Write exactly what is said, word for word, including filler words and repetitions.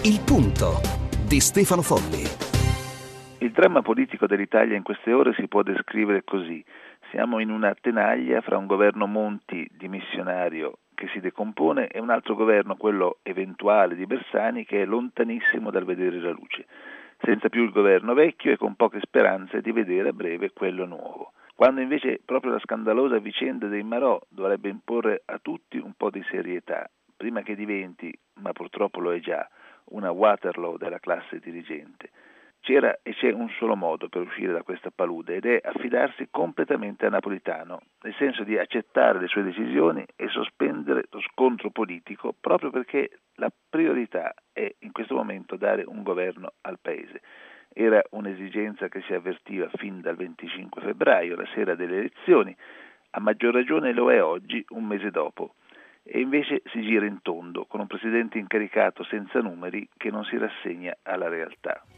Il punto di Stefano Folli. Il dramma politico dell'Italia in queste ore si può descrivere così. Siamo in una tenaglia fra un governo Monti dimissionario che si decompone e un altro governo, quello eventuale di Bersani, che è lontanissimo dal vedere la luce, senza più il governo vecchio e con poche speranze di vedere a breve quello nuovo. Quando invece proprio la scandalosa vicenda dei Marò dovrebbe imporre a tutti un po' di serietà, prima che diventi, ma purtroppo lo è già, una Waterloo della classe dirigente. C'era e c'è un solo modo per uscire da questa palude ed è affidarsi completamente a Napolitano, nel senso di accettare le sue decisioni e sospendere lo scontro politico proprio perché la priorità è in questo momento dare un governo al Paese. Era un'esigenza che si avvertiva fin dal venticinque febbraio, la sera delle elezioni, a maggior ragione lo è oggi, un mese dopo. E invece si gira in tondo con un presidente incaricato senza numeri che non si rassegna alla realtà.